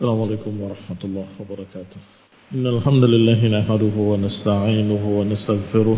السلام عليكم ورحمة الله وبركاته. إن الحمد لله نحمده ونستعينه ونستغفره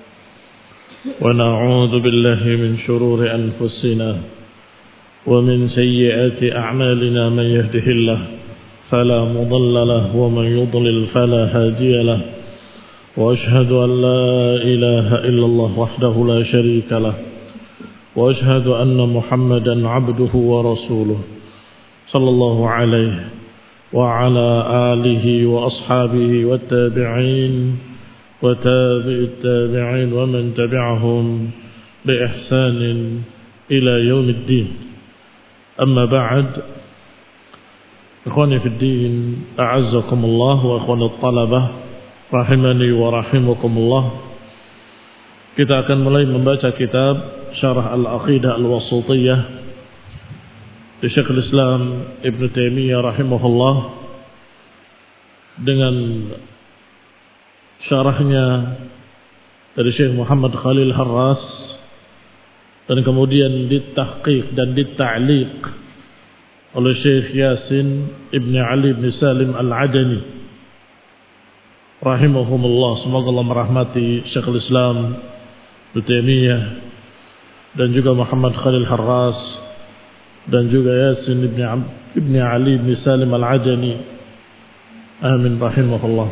ونعوذ بالله من شرور أنفسنا ومن سيئات أعمالنا. من يهده الله فلا مضل له ومن يضلل فلا هادي له، وأشهد أن لا إله إلا الله وحده لا شريك له، وأشهد أن محمدا عبده ورسوله صلى الله عليه وعلى آله وأصحابه والتابعين وتابع التابعين ومن تبعهم بإحسان إلى يوم الدين. أما بعد، إخواني في الدين، أعزكم الله وإخواني الطلبة rahimani wa rahimakumullah. Kita akan mulai membaca kitab Syarah Al-Aqidah Al-Wasithiyah di Syekhul Islam Ibn Taimiyah rahimahullah, dengan syarahnya dari Syekh Muhammad Khalil Harras, dan kemudian ditahqiq dan dita'liq oleh Syekh Yasin Ibn Ali Ibn Salim Al-Adani rahimahumullah. Semoga Allah merahmati Syekhul Islam Ibn Taimiyah dan juga Muhammad Khalil Harras dan juga Yasin Ibn Ali Ibn Salim Al-Adani, amin rahimahullah.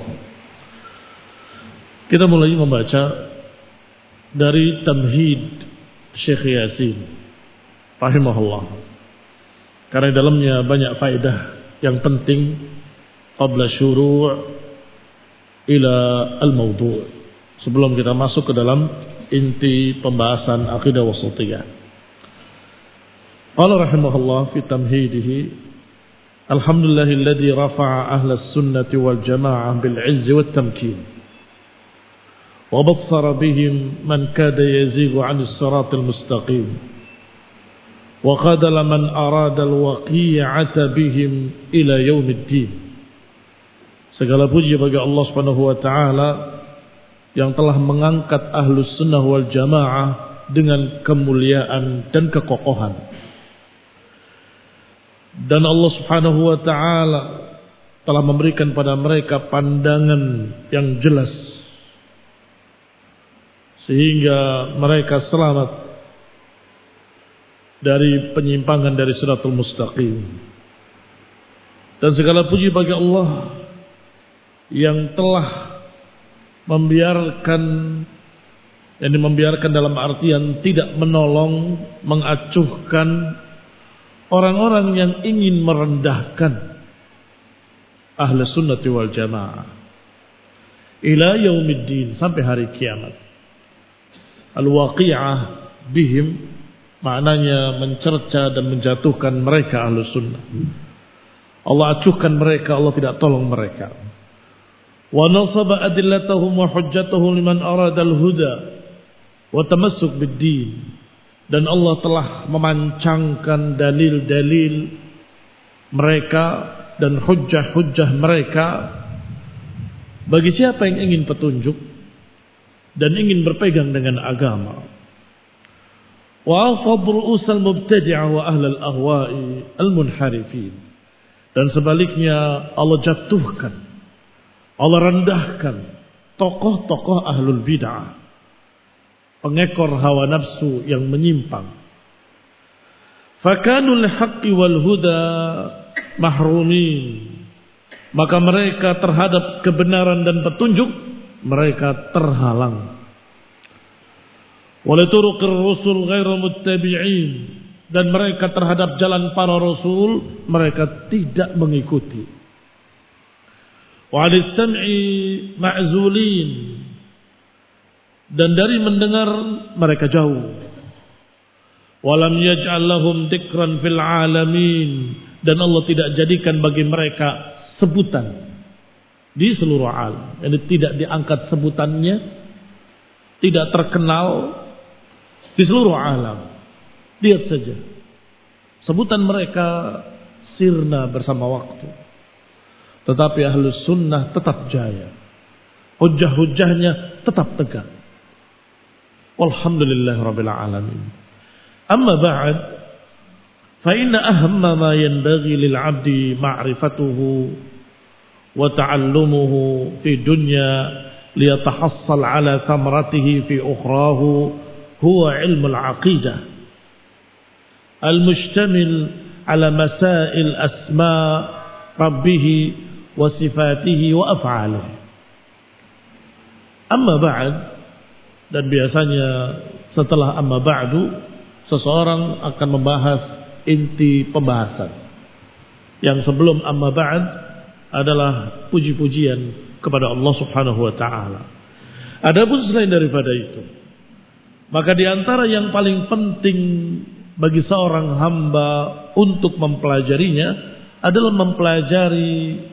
Kita mulai membaca dari Tamhid Syekh Yasin rahimahullah, karena dalamnya banyak faedah yang penting qabla syuru' ila al-mawdu', sebelum kita masuk ke dalam inti pembahasan akidah wasithiyah. Qala rahimahullah fi tamhidihi: alhamdulillahilladzi rafa'a ahlas sunnati wal jamaa'ah bil 'izzi wat tamkin wa bassara bihim man kada yazighu 'anis siratal mustaqim wa qadala man arada al waqi'ata bihim ila yaumiddin. Segala puji bagi Allah Subhanahu wa taala yang telah mengangkat ahlus sunnah wal jamaah dengan kemuliaan dan kekokohan. Dan Allah Subhanahu wa taala telah memberikan pada mereka pandangan yang jelas sehingga mereka selamat dari penyimpangan dari siratul mustaqim. Dan segala puji bagi Allah yang telah membiarkan dalam artian tidak menolong, mengacuhkan orang-orang yang ingin merendahkan ahli sunnati wal jamaah ila yaumiddin, sampai hari kiamat. Al-waqi'ah bihim maknanya mencerca dan menjatuhkan mereka ahli sunnah. Allah acuhkan mereka, Allah tidak tolong mereka. Wa nasaba adillatahum wa hujjatahum liman arada al-huda wa tamassuk bid-din. Dan Allah telah memancangkan dalil-dalil mereka dan hujjah-hujjah mereka bagi siapa yang ingin petunjuk dan ingin berpegang dengan agama. Wa afadru usal mubtadi'ah wa ahlal ahwa'i al-munharifin. Dan sebaliknya Allah jatuhkan, Allah rendahkan tokoh-tokoh ahlul bid'ah, pengekor hawa nafsu yang menyimpang. Fakanul haqqi wal huda mahrumin. Maka mereka terhadap kebenaran dan petunjuk mereka terhalang. Walituruqir rusul ghairu muttabi'in. Dan mereka terhadap jalan para rasul mereka tidak mengikuti. Wa 'alis sam'i ma'zulin. Dan dari mendengar mereka jauh. Walam yaj'al lahum dzikran fil alamin. Dan Allah tidak jadikan bagi mereka sebutan di seluruh alam. Ini tidak diangkat sebutannya, tidak terkenal di seluruh alam. Lihat saja, sebutan mereka sirna bersama waktu, tetapi ahlus sunnah tetap jaya, hujjah-hujjahnya tetap tegak. Walhamdulillah rabbil alamin. Amma ba'd, Fa inna ahamma ma yanbaghi lil 'abdi ma'rifatuhu wa ta'allumuhu fi dunya liyatahassal 'ala thamratihi fi ukhrahu huwa 'ilmu al-'aqidah al-mushtamil 'ala masail asma' rabbih wa sifatihi wa af'alihi. Amma ba'd, dan biasanya setelah amma ba'du seseorang akan membahas inti pembahasan. Yang sebelum amma ba'd adalah puji-pujian kepada Allah Subhanahu wa taala. Adapun selain daripada itu, maka di antara yang paling penting bagi seorang hamba untuk mempelajarinya adalah mempelajari,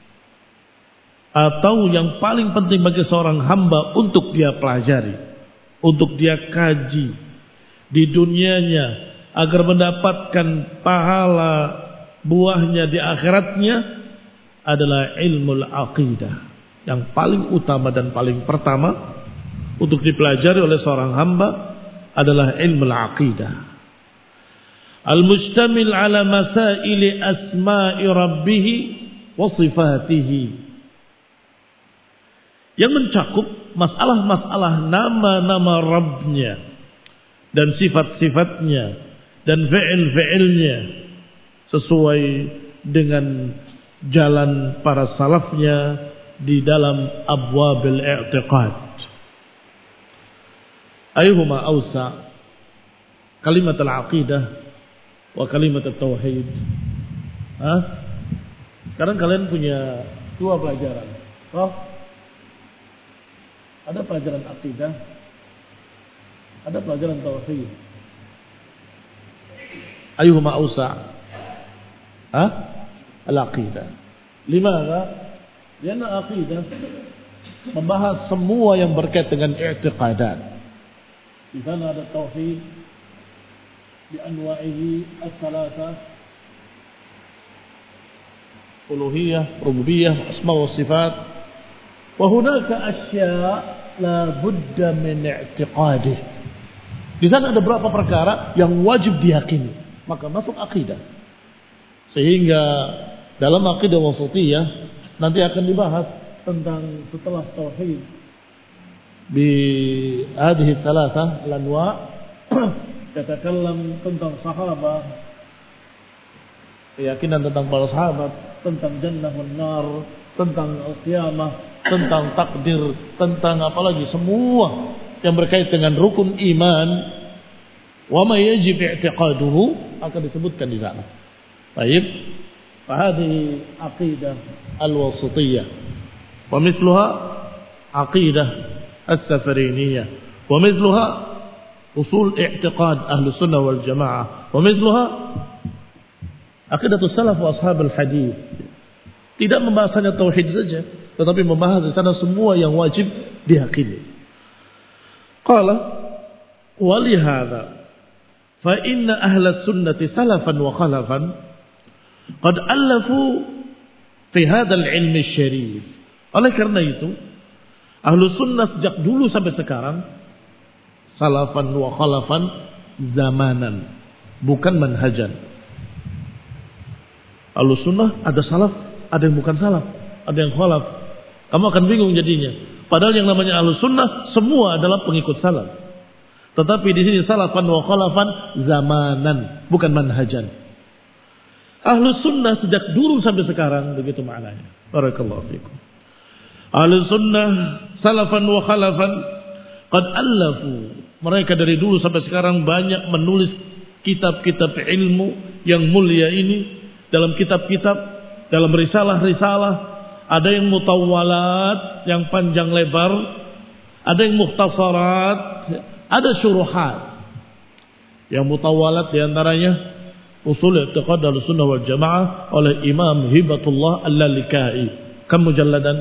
atau yang paling penting bagi seorang hamba untuk dia pelajari, untuk dia kaji di dunianya agar mendapatkan pahala buahnya di akhiratnya adalah ilmu aqidah. Yang paling utama dan paling pertama untuk dipelajari oleh seorang hamba adalah ilmu aqidah. Al-mustamil ala masaili asma'i rabbih wa sifatihi. Yang mencakup masalah-masalah nama-nama Rabbnya dan sifat-sifatnya dan fi'il-fi'ilnya sesuai dengan jalan para salafnya di dalam abwabil i'tiqad. Ayuhuma awsa, kalimat al-aqidah wa kalimat al-tauhid. Sekarang kalian punya dua pelajaran. Ada pelajaran aqidah, ada pelajaran tauhid. Ayuhuma awsa? Al-aqidah. Limadha? Karena aqidah membahas semua yang berkait dengan i'tiqadat. Di sana ada tauhid bi anwa'ihi ats-tsalatsa, uluhiyah, rububiyah, asma wa sifat. Wa hunaka asya' la budda min i'tiqadih. Di sana ada beberapa perkara yang wajib diyakini, maka masuk akidah. Sehingga dalam akidah wasatiyah nanti akan dibahas tentang setelah tauhid bi hadhihi thalatha al-anwa' yatakallam tentang sahabat, keyakinan tentang para sahabat, tentang jannah wan nar, tentang al-qiyamah, tentang takdir, tentang apalagi semua yang berkait dengan rukun iman, wa ma yajib i'tiqaduhu, akan disebutkan di sana. Baik, fahadhihi aqidah al-wasatiyah wa mithluha aqidah as-safariniyah wa mithluha usul i'tiqad ahli sunnah wal jamaah wa mithluha aqidatus salaf wa ashabul hadis. Tidak membahas hanya tauhid saja, tetapi membahas di sana semua yang wajib diyakini. Qala wa li hadza fa inna ahla sunnati salafan wa khalafan qad allafu fi hadzal ilmi syarif. Oleh karena itu, ahlu sunnah sejak dulu sampai sekarang, salafan wa khalafan, zamanan, bukan manhajan. Ahlu sunnah ada salaf, ada yang bukan salaf, ada yang khalaf. Kamu akan bingung jadinya. Padahal yang namanya ahlu sunnah semua adalah pengikut salaf. Tetapi di sini salafan wa khalafan zamanan, bukan manhajan. Ahlu sunnah sejak dulu sampai sekarang, begitu maknanya. Barakallahu fikum. Ahlu sunnah salafan wa khalafan qad allafu. Mereka dari dulu sampai sekarang banyak menulis kitab-kitab ilmu yang mulia ini, dalam kitab-kitab, dalam risalah-risalah. Ada yang mutawwalat, yang panjang lebar, ada yang mukhtasarat, ada syuruhat. Yang mutawwalat diantaranya Usul I'tiqad Ahlussunnah wal Jamaah oleh Imam Hibatullah Al-Lalikai. Kam mujalladan?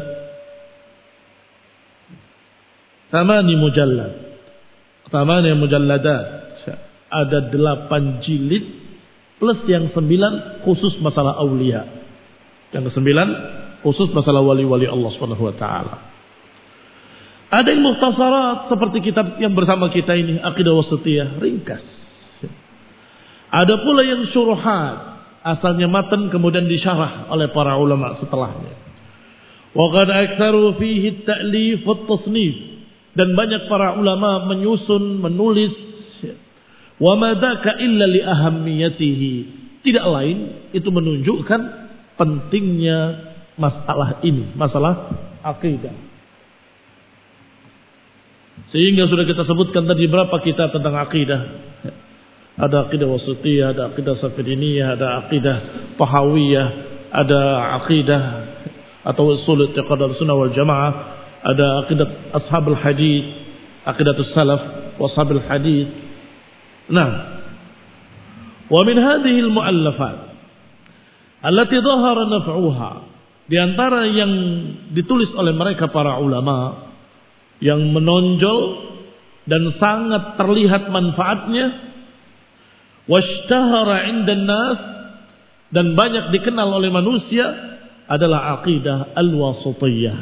8 mujallad. 8 mujalladat. Ada 8 jilid plus yang 9 khusus masalah aulia. Yang 9 khusus masalah wali-wali Allah Subhanahu wa taala. Ada yang mukhtasarat seperti kitab yang bersama kita ini, Aqidah Wasatiyah, ringkas. Ada pula yang syuruhat, asalnya matan kemudian disyarah oleh para ulama setelahnya. Wa qad aktsaru fihi at-ta'lif wat-tasnif, dan banyak para ulama menyusun, menulis. Wa ma dzaka illa li ahammiyatihi, tidak lain itu menunjukkan pentingnya masalah ini, masalah akidah. Sehingga sudah kita sebutkan tadi berapa kitab tentang akidah. Ada akidah wasitiyah, ada akidah safiriniyah, ada akidah tahawiyah, ada akidah atau usul i'tiqad al-sunnah wal jamaah, ada akidah ashabul hadits, aqidatus salaf wa ashabul hadits. Nah, wa min hadhihi al-mu'allafat allati dhahara naf'uha, di antara yang ditulis oleh mereka para ulama yang menonjol dan sangat terlihat manfaatnya, washtahara 'indan nas, dan banyak dikenal oleh manusia, adalah aqidah al-wasithiyah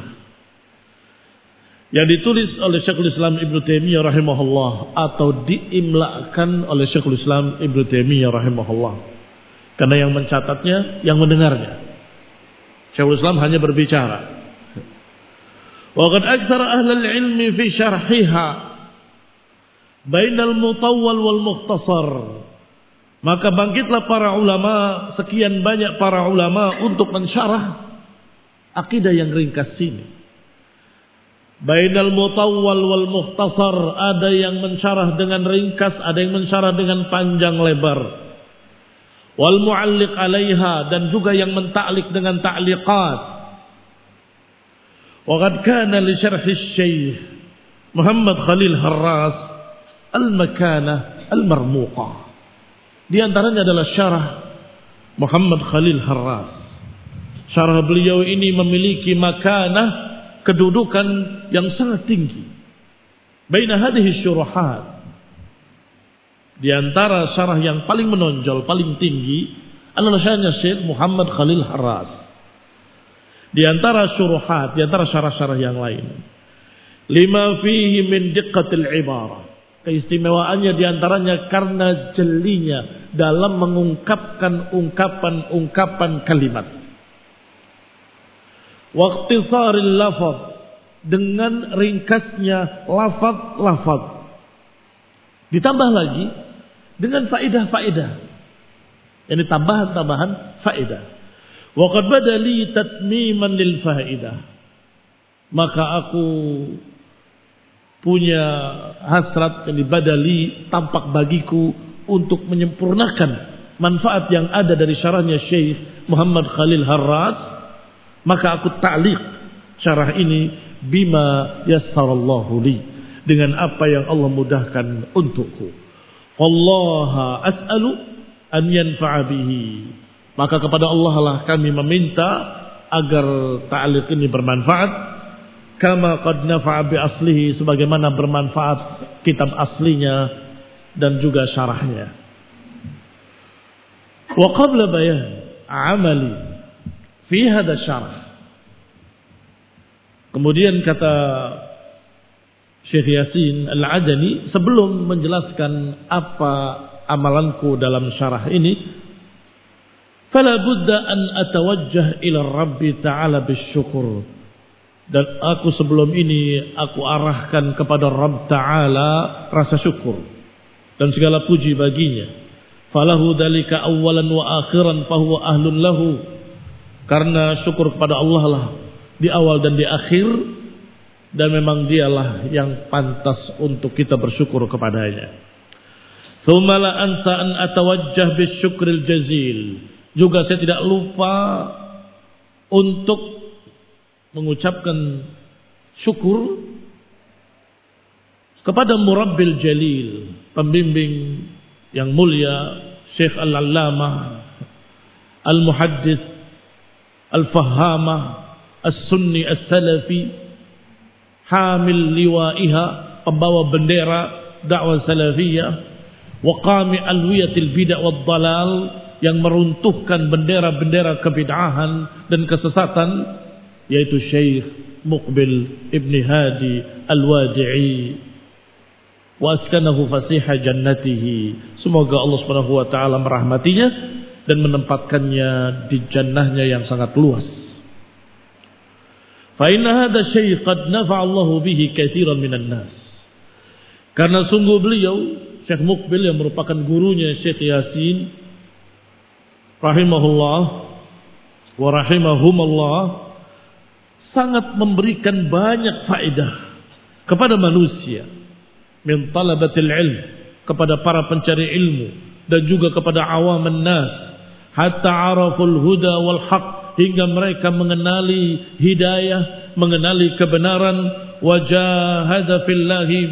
yang ditulis oleh Syekhul Islam Ibnu Taimiyah rahimahullah, atau diimlakan oleh Syekhul Islam Ibnu Taimiyah rahimahullah, karena yang mencatatnya yang mendengarnya. Syekhul Islam hanya berbicara. Wa qad aktsara ahlul ilmi fi syarhiha bainal mutawwal wal mukhtasar, maka bangkitlah para ulama, sekian banyak para ulama untuk mensyarah akidah yang ringkas ini. Bainal mutawwal wal mukhtasar, ada yang mensyarah dengan ringkas, ada yang mensyarah dengan panjang lebar. Wal mu'alliq 'alaiha, dan juga yang mentaklik dengan ta'liqat. Wa qad kana li syarh asy-syaikh Muhammad Khalil Harras al-makanah al-marmuqah. Di antaranya adalah syarah Muhammad Khalil Harras. Syarah beliau ini memiliki makanah, kedudukan yang sangat tinggi. Baina hadhihi syuruhat, di antara syarah yang paling menonjol, paling tinggi adalah syarahnya Syekh Muhammad Khalil Harras. Di antara syuruhat, di antara syarah-syarah yang lain, lima fihi min diqqatil ibarah, keistimewaannya di antaranya karena jelinya dalam mengungkapkan ungkapan-ungkapan kalimat. Waqtisaril lafaz, dengan ringkasnya lafaz-lafaz. Ditambah lagi dengan faedah-faedah. Ini tambahan-tambahan faedah. Wa qad badali tatmiman lil faedah. Maka aku punya hasrat, ini badali, tampak bagiku untuk menyempurnakan manfaat yang ada dari syarahnya Syekh Muhammad Khalil Harras. Maka aku ta'liq syarah ini bima yassarallahu li, dengan apa yang Allah mudahkan untukku. Wallaha as'alu an yanfa'a bihi, maka kepada Allah lah kami meminta agar ta'liq ini bermanfaat, kama qad nafa'a bi aslihi, sebagaimana bermanfaat kitab aslinya dan juga syarahnya. Wa qabla bayan amali fi hadha syarah, kemudian kata Syekh Yasin Al-Adani, sebelum menjelaskan apa amalanku dalam syarah ini, fala budda an atawajjah ila Rabbi ta'ala bisyukur, dan aku sebelum ini aku arahkan kepada Rabb Ta'ala rasa syukur dan segala puji baginya. Falahu dzalika awwalan wa akhiran fahuwa ahlun lahu, karena syukur kepada Allah lah di awal dan di akhir, dan memang dialah yang pantas untuk kita bersyukur kepadanya. Tsumma la ansa an atawajjah bisyukril jazil, juga saya tidak lupa untuk mengucapkan syukur kepada Murabbil Jalil, pembimbing yang mulia, Syekh Al-Allamah Al-Muhaddits Al-Fahamah As-Sunni As-Salafi, hamil liwa'iha, pembawa bendera dakwah salafiyah, wa qami alwiyatil bid'ah wad dalal, yang meruntuhkan bendera-bendera kebid'ahan dan kesesatan, yaitu Syekh Muqbil Ibn Hadi Al-Wadi'i wa askanahu fasiha jannatihi. Semoga Allah Subhanahu wa taala merahmatinya dan menempatkannya di jannahnya yang sangat luas. Fa inna hadha syai' qad nafa'a Allah bihi katsiran minan nas. Karena sungguh beliau Syekh Muqbil yang merupakan gurunya Syekh Yasin rahimahullah wa rahimahumallah sangat memberikan banyak faedah kepada manusia min talabatil ilm, kepada para pencari ilmu dan juga kepada awaman nas, hatta araful huda wal haq, hingga mereka mengenali hidayah, mengenali kebenaran, wajahada fillahi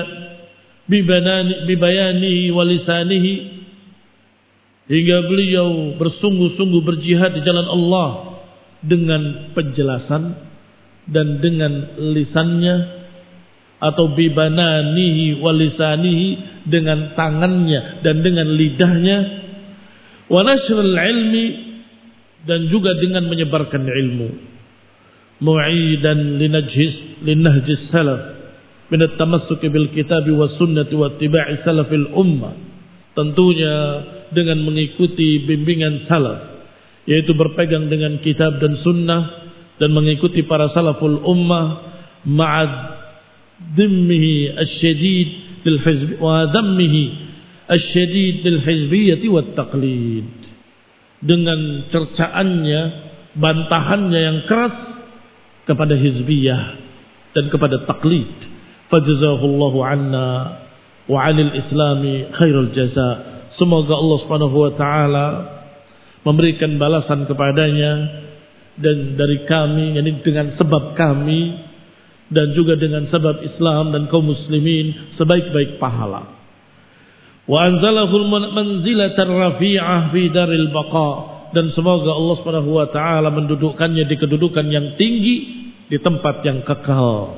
bibayanihi walisanihi, hingga beliau bersungguh-sungguh berjihad di jalan Allah dengan penjelasan dan dengan lisannya, atau bibananihi walisanihi, dengan tangannya dan dengan lidahnya, wa nashrul ilmi, dan juga dengan menyebarkan ilmu, mu'idan linahjis salaf min at-tamassuk bil kitab was sunnah wa ittiba'i salafil ummah, tentunya dengan mengikuti bimbingan salaf, yaitu berpegang dengan kitab dan sunnah dan mengikuti para salaful ummah, ma'ad dhimmihi asyadid lil hizb wa dhammihi asyadid lil hizbiyyah wat taqlid, dengan cercaannya, bantahannya yang keras kepada hizbiyah dan kepada taklid. Fajazahullahu anna wa 'anil islami khairul jaza. Semoga Allah Subhanahu wa taala memberikan balasan kepadanya dan dari kami, yakni dengan sebab kami dan juga dengan sebab Islam dan kaum muslimin sebaik-baik pahala. Wa anzalahul manzilatar rafi'ah fi daril baqa, dan semoga Allah Subhanahu wa taala mendudukkannya di kedudukan yang tinggi di tempat yang kekal.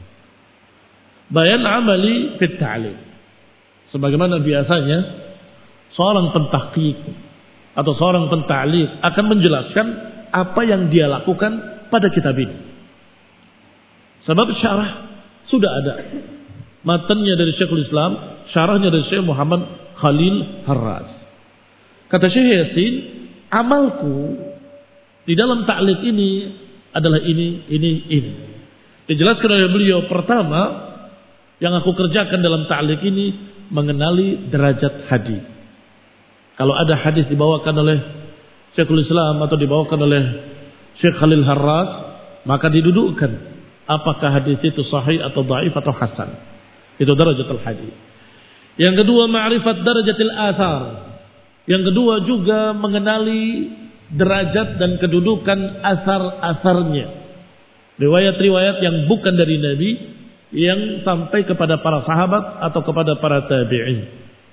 Bayan amali fit ta'lim, sebagaimana biasanya seorang pentahqiq atau seorang penta'liq akan menjelaskan apa yang dia lakukan pada kitab ini. Sebab syarah sudah ada, matanya dari Syekhul Islam, syarahnya dari Syekh Muhammad Khalil Harras. Kata Syekh Yasin, amalku di dalam ta'liq ini adalah ini. Dijelaskan oleh beliau, pertama yang aku kerjakan dalam ta'liq ini mengenali derajat hadis. Kalau ada hadis dibawakan oleh Syekhul Islam atau dibawakan oleh Syekh Khalil Harras, maka didudukkan apakah hadis itu sahih atau dhaif atau hasan. Itu darajatul hadis. Yang kedua, ma'rifat darajatil athar. Yang kedua juga mengenali derajat dan kedudukan asar-asarnya, riwayat-riwayat yang bukan dari Nabi, yang sampai kepada para sahabat atau kepada para tabi'in.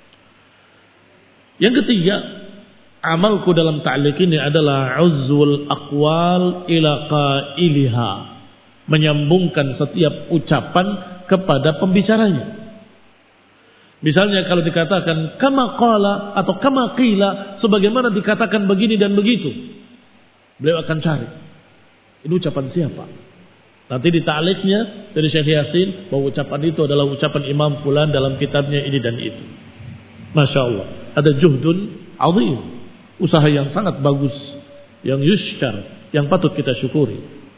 Yang ketiga, amalku dalam ta'liq ini adalah uzwul aqwal ila qailiha, menyambungkan setiap ucapan kepada pembicaranya. Misalnya kalau dikatakan kama qala atau kama qila, sebagaimana dikatakan begini dan begitu, beliau akan cari ini ucapan siapa. Nanti di ta'liqnya dari Syekh Yasin bahwa ucapan itu adalah ucapan Imam Fulan dalam kitabnya ini dan itu. Masya Allah, ada juhdun azim, usaha yang sangat bagus, yang yushkar, yang patut kita syukuri.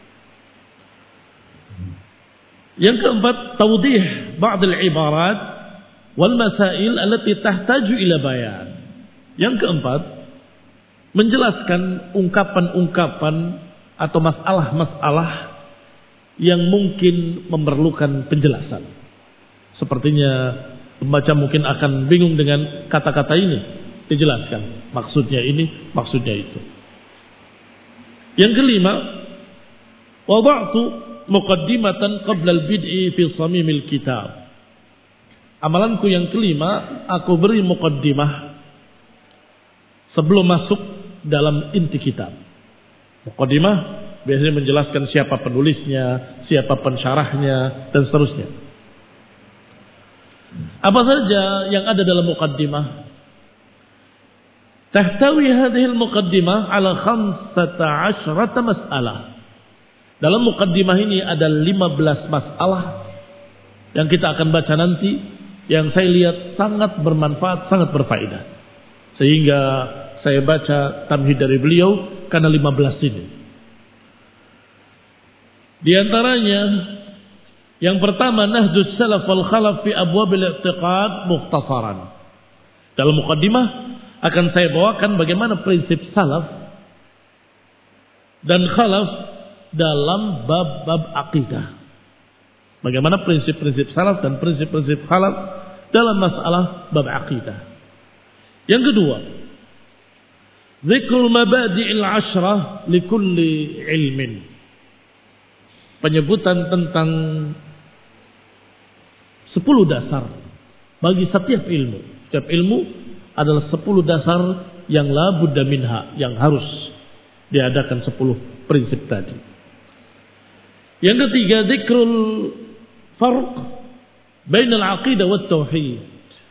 Yang keempat, tawdih ba'd al-ibarat wal masail allati tahtaju ila bayan. Yang keempat, menjelaskan ungkapan-ungkapan atau masalah-masalah yang mungkin memerlukan penjelasan. Sepertinya pembaca mungkin akan bingung dengan kata-kata ini, dijelaskan maksudnya ini, maksudnya itu. Yang kelima, wada'tu muqaddimatan qabla al-bid'i fi samimil kitab. Amalanku yang kelima, aku beri muqaddimah sebelum masuk dalam inti kitab. Muqaddimah biasanya menjelaskan siapa penulisnya, siapa pensyarahnya, dan seterusnya. Apa saja yang ada dalam muqaddimah? Tahtawi hadhihi al-muqaddimah ala 15 mas'alah. Dalam muqaddimah ini ada 15 masalah yang kita akan baca nanti yang saya lihat sangat bermanfaat, sangat berfaedah. Sehingga saya baca tamhid dari beliau karena 15 ini. Di antaranya yang pertama, nahdus salaf wal khalaf fi abwabil i'tiqad mukhtasaran. Dalam mukaddimah akan saya bawakan bagaimana prinsip salaf dan khalaf dalam bab-bab akidah. Bagaimana prinsip-prinsip salaf dan prinsip-prinsip khalaf dalam masalah bab akidah. Yang kedua, dzikrul mabadi'il 'ashrah likulli ilmin. Penyebutan tentang 10 dasar bagi setiap ilmu. Setiap ilmu adalah 10 dasar yang la budda minha, yang harus diadakan 10 prinsip tadi. Yang ketiga, dzikrul farq bainal aqidah wat tauhid.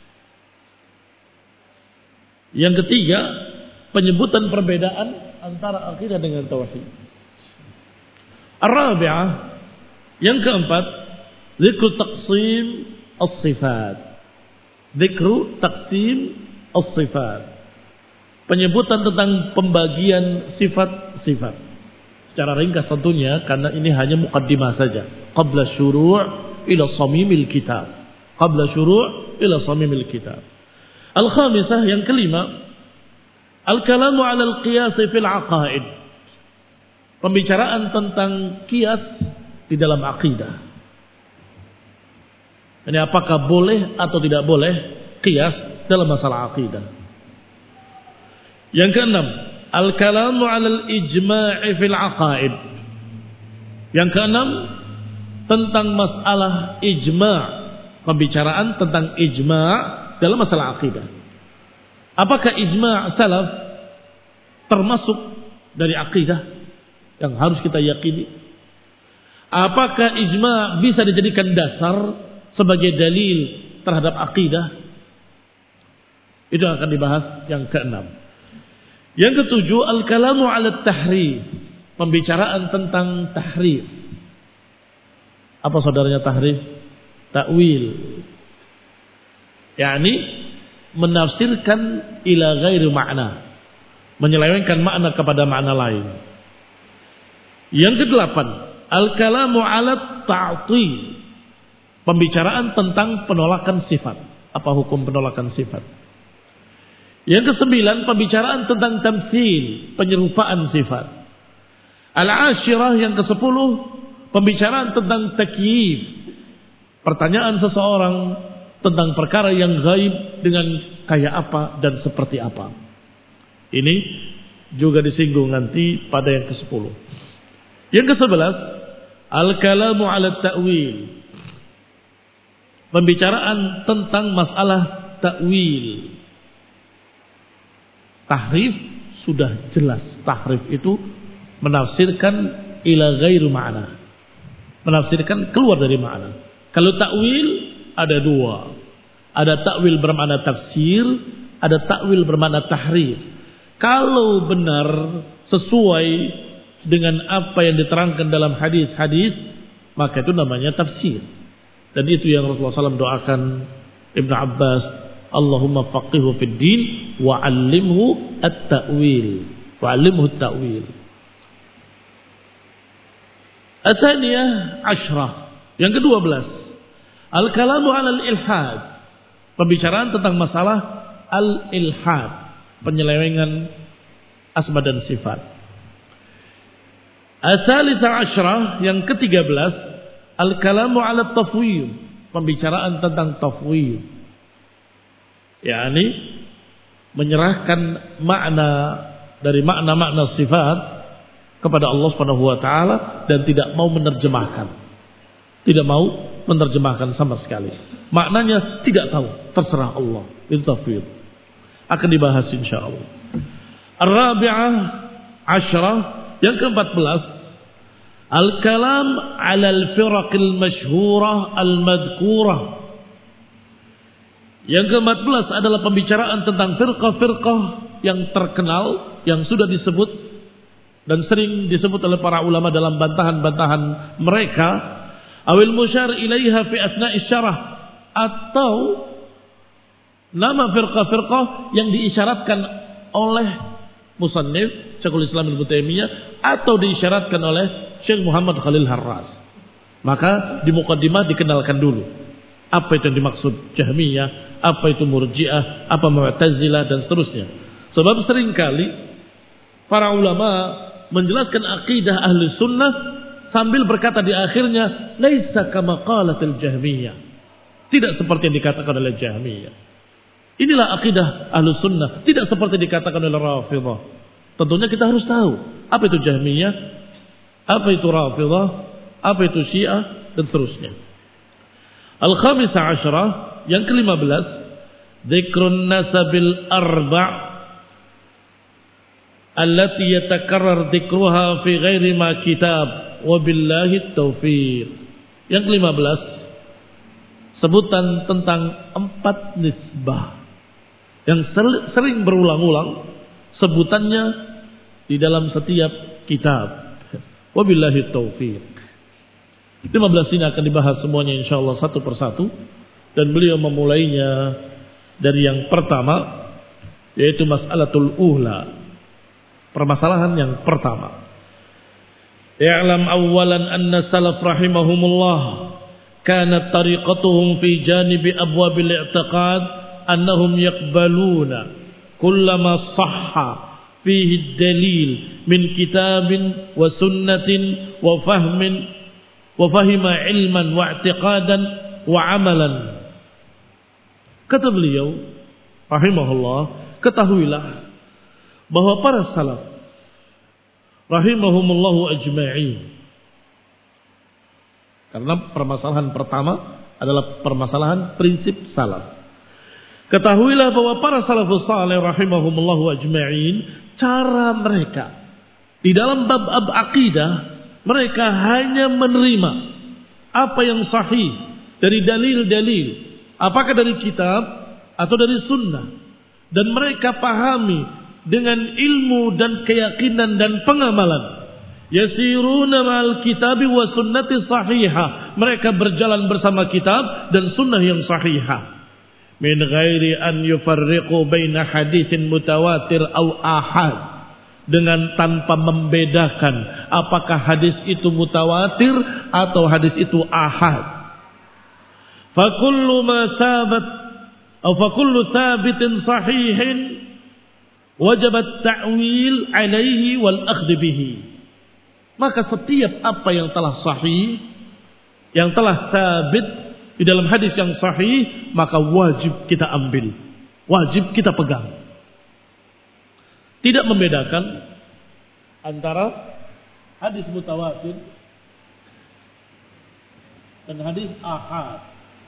Yang ketiga, penyebutan perbedaan antara akidah dengan tauhid. Ar-rabi'ah, yang keempat, dzikru taqsim as-sifat. Dzikru taqsim as-sifat. Penyebutan tentang pembagian sifat-sifat. Secara ringkas tentunya, karena ini hanya muqaddimah saja. Qabla syuru' ila samimil kitab. Qabla syuru' ila samimil kitab. Al-khamisah, yang kelima, al-kalamu 'ala al-qiyas fil 'aqaid. Pembicaraan tentang qiyas di dalam akidah. Ini apakah boleh atau tidak boleh qiyas dalam masalah akidah. Yang keenam, al-kalamu 'ala al-ijma' fil 'aqaid. Yang keenam, tentang masalah ijma', pembicaraan tentang ijma' dalam masalah akidah. Apakah ijma' salaf termasuk dari akidah yang harus kita yakini? Apakah ijma' bisa dijadikan dasar sebagai dalil terhadap akidah? Itu akan dibahas yang keenam. Yang ketujuh, al-kalamu 'ala tahrif, pembicaraan tentang tahrif. Apa saudaranya tahrif? Ta'wil. yakni menafsirkan ila ghairi makna, menyelewengkan makna kepada makna lain. Yang kedelapan, al-kalamu 'ala ta'til, pembicaraan tentang penolakan sifat. Apa hukum penolakan sifat? Yang kesembilan, pembicaraan tentang tamtsil, penyerupaan sifat. Al-ashirah, yang kesepuluh, pembicaraan tentang takyif, pertanyaan seseorang tentang perkara yang gaib dengan kayak apa dan seperti apa. Ini juga disinggung nanti pada yang ke-10. Yang ke-11, al-kalamu 'ala ta'wil, pembicaraan tentang masalah ta'wil. Tahrif sudah jelas, tahrif itu menafsirkan ila ghairu ma'na, menafsirkan keluar dari makna. Kalau ta'wil ada dua, ada ta'wil bermakna tafsir, ada ta'wil bermakna tahrif. Kalau benar sesuai dengan apa yang diterangkan dalam hadis-hadis, maka itu namanya tafsir. Dan itu yang Rasulullah SAW doakan Ibnu Abbas, Allahumma faqihu fid din wa 'allimhu at-ta'wil, wa 'allimhu at-ta'wil. Atsaniyah asyrah, yang ke-12, al-kalamu 'ala al-ilhad, pembicaraan tentang masalah al-ilhad, penyelewengan asma dan sifat. Ats-tsalitsah asyrah, yang ke-13, al-kalamu 'ala at-tafwid, pembicaraan tentang tafwid, yakni menyerahkan makna dari makna-makna sifat kepada Allah Subhanahu wa taala dan tidak mau menerjemahkan. Tidak mau menerjemahkan sama sekali. Maknanya tidak tahu, terserah Allah. Itu tafwid. Akan dibahas insyaallah. Ar-rabi'ah asyrah, yang ke-14, al-kalam 'ala al-firaqil masyhurah al-madhkurah. Yang ke-14 adalah pembicaraan tentang firqah-firqah yang terkenal, yang sudah disebut dan sering disebut oleh para ulama dalam bantahan-bantahan mereka, awil musyar ilaiha fi asna'i syarah, atau Nama firqah-firqah yang diisyaratkan oleh musannif Syekhul Islam Ibnu Taimiyah atau diisyaratkan oleh Syekh Muhammad Khalil Harras. Maka di muqaddimah dikenalkan dulu apa itu yang dimaksud Jahmiyah, apa itu Murji'ah, apa Mu'tazilah dan seterusnya. Sebab seringkali para ulama menjelaskan akidah ahli sunnah sambil berkata di akhirnya laisa kama qalatil Jahmiyah. Tidak seperti yang dikatakan oleh Jahmiyah. Inilah akidah ahli sunnah, tidak seperti dikatakan oleh Rafidhah. Tentunya kita harus tahu apa itu Jahmiyah, apa itu Rafidhah, apa itu Syiah dan seterusnya. Al-Khamisah Asyrah, yang ke-15, dzikrun nasabil arba' allati yatakarrar dzikruha fi ghairi ma kitab wa billahi taufiq. Yang ke-15, sebutan tentang 4 nisbah yang sering berulang-ulang sebutannya di dalam setiap kitab. Wabillahi taufiq. 15 ini akan dibahas semuanya insyaallah satu persatu, dan beliau memulainya dari yang pertama, yaitu mas'alatul ula, permasalahan yang pertama. I'lam awwalan anna salaf rahimahumullah kanat tariqatuhum fi janibi abwabil i'tiqad annahum yaqbaluna kullama sahha fihi dalil min kitabin wa sunnatin wa fahmin wa fahima ilman wa i'tiqadan wa amalan. Kata beliau rahimahullah, ketahuilah bahwa para salaf rahimahumullahu ajma'in, karena permasalahan pertama adalah permasalahan prinsip salaf. Ketahuilah bahwa para salafus saleh rahimahumullahu ajma'in, cara mereka di dalam bab akidah, mereka hanya menerima apa yang sahih dari dalil-dalil, apakah dari kitab atau dari sunnah, dan mereka pahami dengan ilmu dan keyakinan dan pengamalan. Yasiruna ma'al kitabi wa sunnati sahihah, mereka berjalan bersama kitab dan sunnah yang sahihah. Min ghairi an yufarriqu baina haditsin mutawatir au ahad, dengan tanpa membedakan apakah hadis itu mutawatir atau hadis itu ahad. Fa kullu ma sabat atau fa kullu sabitin sahihin wajib at-ta'wil alaihi wal akhdh bihi. Maka setiap apa yang telah sahih, yang telah sabit di dalam hadis yang sahih, maka wajib kita ambil, wajib kita pegang. Tidak membedakan antara hadis mutawatir dan hadis ahad.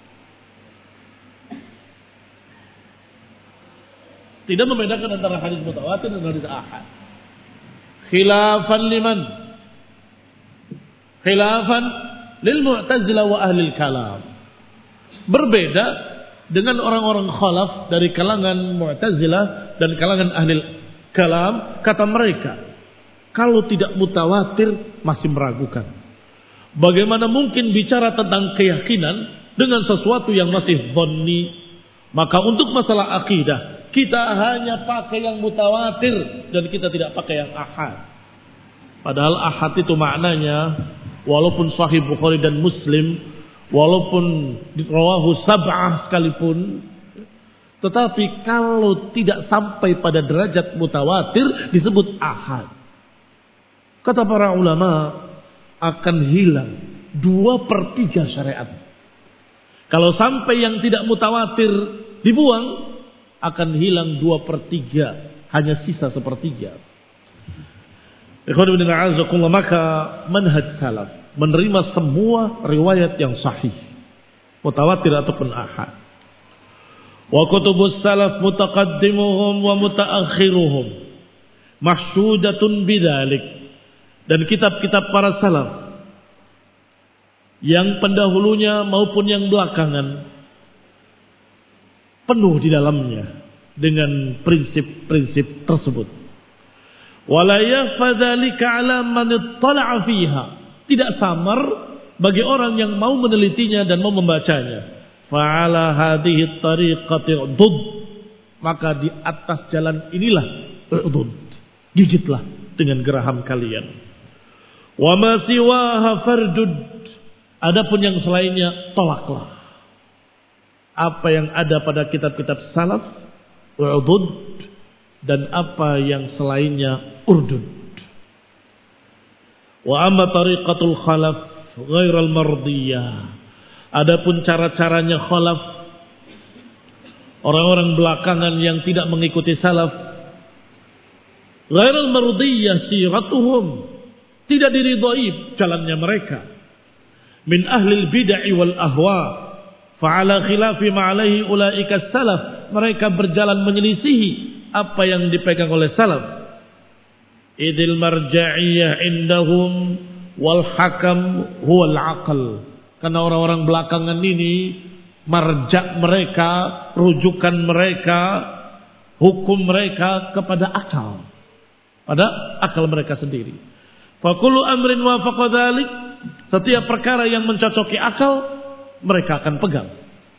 Tidak membedakan antara hadis mutawatir dan hadis ahad. Khilafan liman? Khilafan lil Mu'tazilah wa ahli kalam. Berbeda dengan orang-orang khalaf dari kalangan Mu'tazilah dan kalangan ahli kalam. Kata mereka, kalau tidak mutawatir masih meragukan. Bagaimana mungkin bicara tentang keyakinan dengan sesuatu yang masih dhanni? Maka untuk masalah akidah, kita hanya pakai yang mutawatir dan kita tidak pakai yang ahad. Padahal ahad itu maknanya, walaupun Sahih Bukhari dan Muslim, walaupun rawahu sab'ah sekalipun, tetapi kalau tidak sampai pada derajat mutawatir disebut ahad. Kata para ulama, akan hilang 2/3 syariat. Kalau sampai yang tidak mutawatir dibuang, akan hilang 2/3, hanya sisa 1/3. Maka manhaj salaf menerima semua riwayat yang sahih, mutawatir ataupun ahad. Wa kutubus salaf mutaqaddimuhum wa mutaakhiruhum mahsudatun bidzalik. Dan kitab-kitab para salaf yang pendahulunya maupun yang belakangan penuh di dalamnya dengan prinsip-prinsip tersebut. Wala yakhfa dzalika 'ala man ittala'a fiha. Tidak samar bagi orang yang mau menelitinya dan mau membacanya. fa'ala hadhihi tariqati udud, maka di atas jalan inilah udud, gigitlah dengan geraham kalian. Wa ma siwaha fardud, adapun yang selainnya tolaklah. Apa yang ada pada kitab-kitab salaf udud, dan apa yang selainnya urdud. Wa amma tariqatul khalaf ghairal mardiyah, adapun cara-caranya khalaf, orang-orang belakangan yang tidak mengikuti salaf, ghairal mardiyah siratuhum, tidak diridhai jalannya mereka, min ahlil bid'ah wal ahwa, fa'ala khilafi ma alaihi ulaika salaf, mereka berjalan menyelisihi apa yang dipegang oleh salaf. Idil marja'iyah indahum wal hakam huwal aql, karena orang-orang belakangan ini marja' mereka, rujukan mereka, hukum mereka kepada akal, pada akal mereka sendiri. Fa kullu amrin wafaqa dzalik, setiap perkara yang mencocoki akal mereka akan pegang.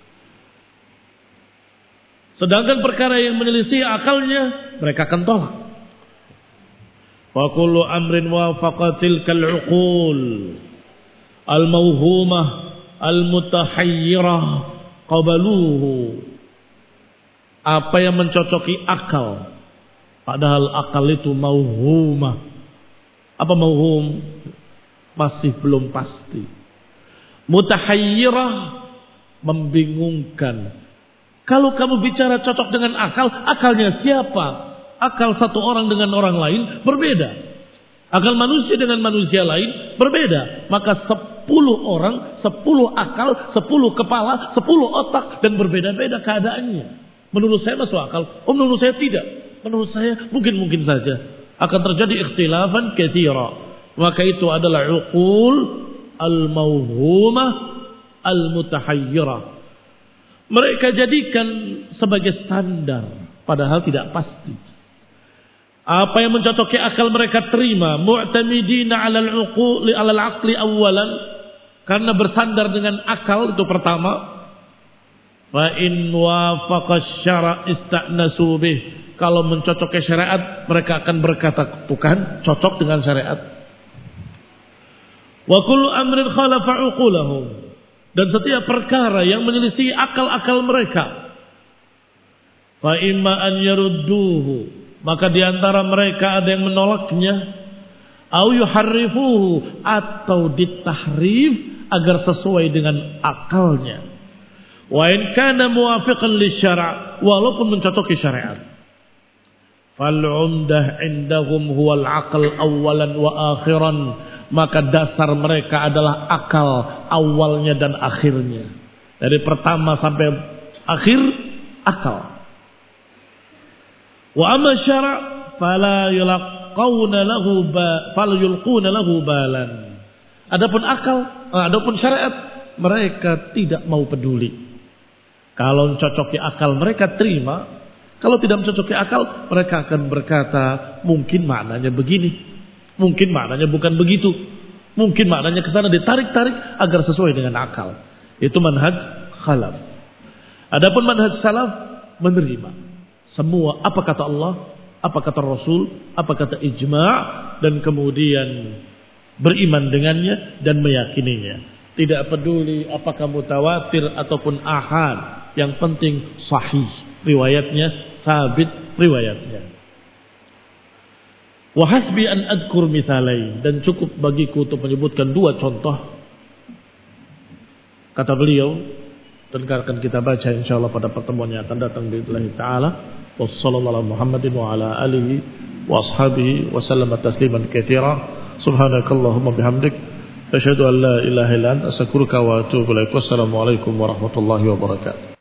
Sedangkan perkara yang menyelisih akalnya mereka akan tolak. Wa kullu amrin wafaqa tilkal uqul al-mawhumah al-mutahayyirah qabaluhu, apa yang mencocoki akal, padahal akal itu mauhumah. Apa mauhum? Masih belum pasti. Mutahayyirah, membingungkan. Kalau kamu bicara cocok dengan akal, akalnya siapa? Akal satu orang dengan orang lain berbeda. Akal manusia dengan manusia lain berbeda. Maka 10 orang, 10 akal, 10 kepala, 10 otak, dan berbeda-beda keadaannya. Menurut saya masuk akal, menurut saya tidak. Menurut saya mungkin saja akan terjadi ikhtilafan katsira. Maka itu adalah uqul al-mawhumah al-mutahayyirah. Mereka jadikan sebagai standar, padahal tidak pasti. Apa yang mencocoki akal mereka terima, mu'tamidina 'alal 'uquli 'alal 'aqli awwalan, karena bersandar dengan akal itu pertama. Fa in wafaqa asy-syara' ista'nasu bih, kalau mencocoki syariat mereka akan berkata bukan cocok dengan syariat. Wa kullu amrin khalafa 'uqulahum, dan setiap perkara yang menyelisih akal-akal mereka, fa imma an yarudduhu, maka di antara mereka ada yang menolaknya, au yuharrifuhu, atau ditahrif agar sesuai dengan akalnya. Wa in kana muwafiqan lisyara', walaupun mencocoki syariat. Fal 'umdah indahum huwal aql awwalan wa akhiran, maka dasar mereka adalah akal awalnya dan akhirnya. Dari pertama sampai akhir akal. Wa amma syara' fala yulquna lahu balan. Adapun akal, adapun syariat, mereka tidak mau peduli. Kalau mencocoki akal mereka terima, kalau tidak mencocoki akal mereka akan berkata mungkin maknanya begini, mungkin maknanya bukan begitu, mungkin maknanya ke sana, ditarik-tarik agar sesuai dengan akal. Itu manhaj khalaf. Adapun manhaj salaf menerima semua apa kata Allah, apa kata Rasul, apa kata ijma', dan kemudian beriman dengannya dan meyakininya. Tidak peduli apakah mutawatir ataupun ahad, yang penting sahih riwayatnya, sabit riwayatnya. Wa hasbi an adkur mithalain, dan cukup bagiku untuk menyebutkan 2 contoh. Kata beliau, dan akan kita baca insyaallah pada pertemuan yang akan datang billahi taala. Wassallallahu Muhammadin wa ala alihi wa ashabihi wa sallama tasliman katsira. Subhanakallahumma bihamdik asyhadu an la ilaha illa anta astaghfiruka wa atubu ilaik. Wassalamu alaikum warahmatullahi wabarakatuh.